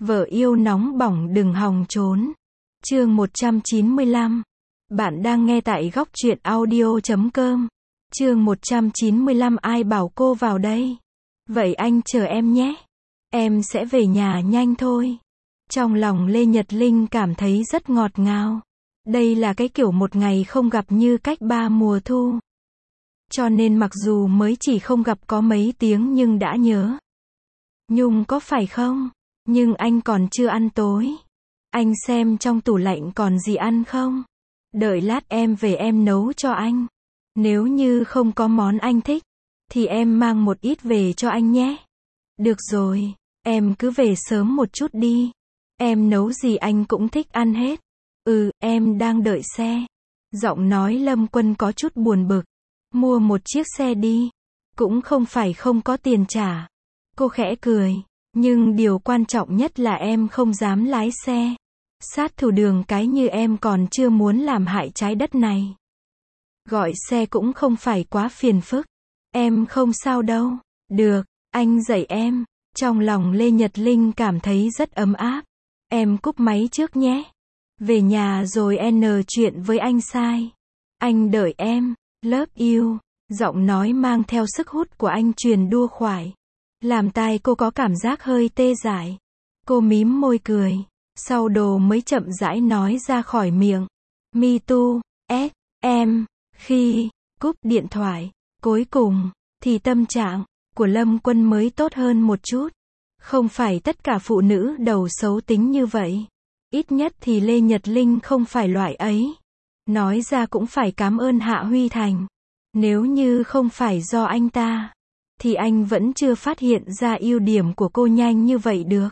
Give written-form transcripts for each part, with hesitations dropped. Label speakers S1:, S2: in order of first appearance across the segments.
S1: Vợ yêu nóng bỏng đừng hòng trốn. Chương 195. Bạn đang nghe tại góc truyện audio.com. Chương 195 ai bảo cô vào đây? Vậy anh chờ em nhé. Em sẽ về nhà nhanh thôi. Trong lòng Lê Nhật Linh cảm thấy rất ngọt ngào. Đây là cái kiểu một ngày không gặp như cách 3 mùa thu. Cho nên mặc dù mới chỉ không gặp có mấy tiếng nhưng đã nhớ. Nhung có phải không? Nhưng anh còn chưa ăn tối. Anh xem trong tủ lạnh còn gì ăn không? Đợi lát em về em nấu cho anh. Nếu như không có món anh thích, thì em mang một ít về cho anh nhé. Được rồi, em cứ về sớm một chút đi. Em nấu gì anh cũng thích ăn hết. Em đang đợi xe. Giọng nói Lâm Quân có chút buồn bực. Mua một chiếc xe đi. Cũng không phải không có tiền trả. Cô khẽ cười. Nhưng điều quan trọng nhất là em không dám lái xe. Sát thủ đường cái như em còn chưa muốn làm hại trái đất này. Gọi xe cũng không phải quá phiền phức. Em không sao đâu. Được, anh dạy em. Trong lòng Lê Nhật Linh cảm thấy rất ấm áp. Em cúp máy trước nhé. Về nhà rồi chuyện với anh sai. Anh đợi em. Love you. Giọng nói mang theo sức hút của anh truyền đua khoải. Làm tai cô có cảm giác hơi tê dại. Cô mím môi cười. Sau đồ mới chậm rãi nói ra khỏi miệng. Me too, em. Khi cúp điện thoại, cuối cùng, thì tâm trạng của Lâm Quân mới tốt hơn một chút. Không phải tất cả phụ nữ đầu xấu tính như vậy. Ít nhất thì Lê Nhật Linh không phải loại ấy. Nói ra cũng phải cảm ơn Hạ Huy Thành. Nếu như không phải do anh ta, thì anh vẫn chưa phát hiện ra ưu điểm của cô nhanh như vậy được.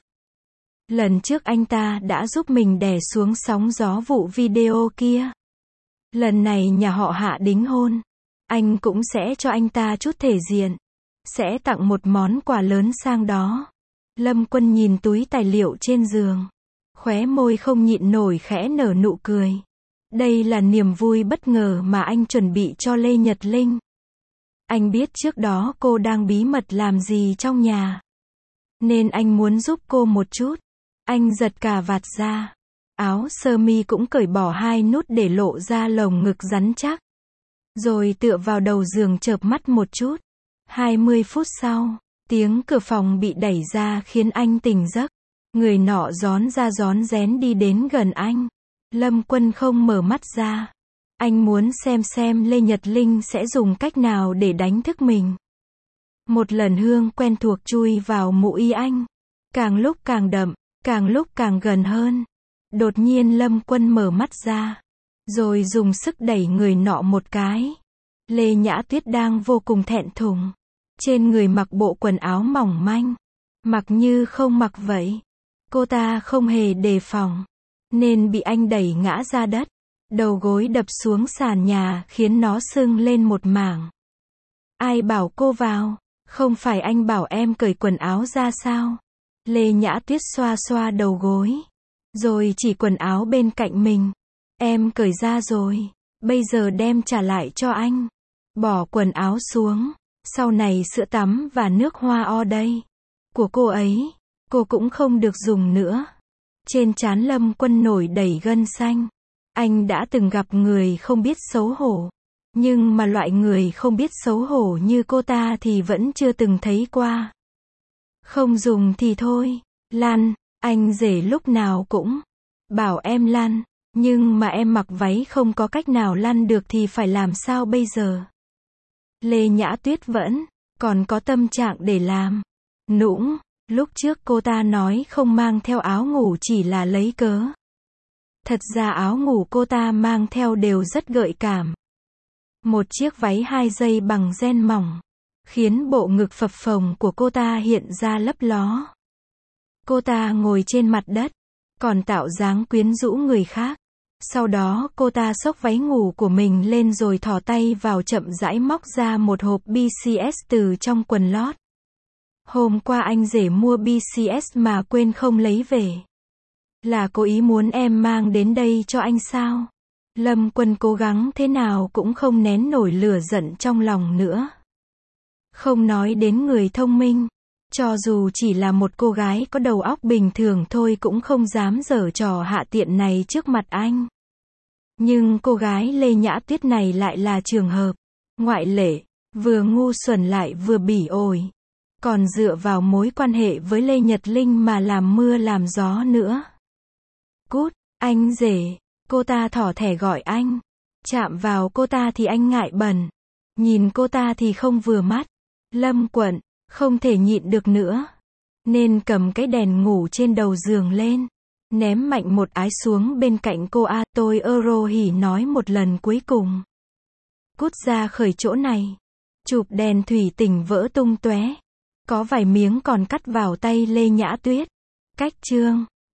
S1: Lần trước anh ta đã giúp mình đè xuống sóng gió vụ video kia. Lần này nhà họ Hạ đính hôn. Anh cũng sẽ cho anh ta chút thể diện. Sẽ tặng một món quà lớn sang đó. Lâm Quân nhìn túi tài liệu trên giường. Khóe môi không nhịn nổi khẽ nở nụ cười. Đây là niềm vui bất ngờ mà anh chuẩn bị cho Lê Nhật Linh. Anh biết trước đó cô đang bí mật làm gì trong nhà. Nên anh muốn giúp cô một chút. Anh giật cà vạt ra. Áo sơ mi cũng cởi bỏ 2 nút để lộ ra lồng ngực rắn chắc. Rồi tựa vào đầu giường chợp mắt một chút. 20 phút sau, tiếng cửa phòng bị đẩy ra khiến anh tỉnh giấc. Người nọ rón ra rón rén đi đến gần anh. Lâm Quân không mở mắt ra. Anh muốn xem Lê Nhật Linh sẽ dùng cách nào để đánh thức mình. Một lần hương quen thuộc chui vào mũi anh. Càng lúc càng đậm, càng lúc càng gần hơn. Đột nhiên Lâm Quân mở mắt ra. Rồi dùng sức đẩy người nọ một cái. Lê Nhã Tuyết đang vô cùng thẹn thùng. Trên người mặc bộ quần áo mỏng manh. Mặc như không mặc vậy. Cô ta không hề đề phòng. Nên bị anh đẩy ngã ra đất. Đầu gối đập xuống sàn nhà khiến nó sưng lên một mảng. Ai bảo cô vào? Không phải anh bảo em cởi quần áo ra sao? Lê Nhã Tuyết xoa xoa đầu gối. Rồi chỉ quần áo bên cạnh mình. Em cởi ra rồi. Bây giờ đem trả lại cho anh. Bỏ quần áo xuống. Sau này sữa tắm và nước hoa o đây. Của cô ấy. Cô cũng không được dùng nữa. Trên trán Lâm Quân nổi đầy gân xanh. Anh đã từng gặp người không biết xấu hổ. Nhưng mà loại người không biết xấu hổ như cô ta thì vẫn chưa từng thấy qua. Không dùng thì thôi. Lăn. Anh rể lúc nào cũng bảo em lăn. Nhưng mà em mặc váy không có cách nào lăn được thì phải làm sao bây giờ? Lê Nhã Tuyết vẫn còn có tâm trạng để làm nũng. Lúc trước cô ta nói không mang theo áo ngủ chỉ là lấy cớ. Thật ra áo ngủ cô ta mang theo đều rất gợi cảm. Một chiếc váy 2 dây bằng ren mỏng. Khiến bộ ngực phập phồng của cô ta hiện ra lấp ló. Cô ta ngồi trên mặt đất. Còn tạo dáng quyến rũ người khác. Sau đó cô ta xốc váy ngủ của mình lên rồi thò tay vào chậm rãi móc ra một hộp BCS từ trong quần lót. Hôm qua anh rể mua BCS mà quên không lấy về. Là cố ý muốn em mang đến đây cho anh sao? Lâm Quân cố gắng thế nào cũng không nén nổi lửa giận trong lòng nữa. Không nói đến người thông minh. Cho dù chỉ là một cô gái có đầu óc bình thường thôi cũng không dám giở trò hạ tiện này trước mặt anh. Nhưng cô gái Lê Nhã Tuyết này lại là trường hợp ngoại lệ, vừa ngu xuẩn lại vừa bỉ ổi. Còn dựa vào mối quan hệ với Lê Nhật Linh mà làm mưa làm gió nữa. Cút, anh rể. Cô ta thỏ thẻ gọi anh. Chạm vào cô ta thì anh ngại bẩn. Nhìn cô ta thì không vừa mắt. Lâm Quận, không thể nhịn được nữa. Nên cầm cái đèn ngủ trên đầu giường lên. Ném mạnh một ái xuống bên cạnh cô A. Tôi Euro hỉ nói một lần cuối cùng. Cút ra khỏi chỗ này. Chụp đèn thủy tinh vỡ tung tóe. Có vài miếng còn cắt vào tay Lê Nhã Tuyết. Cách chương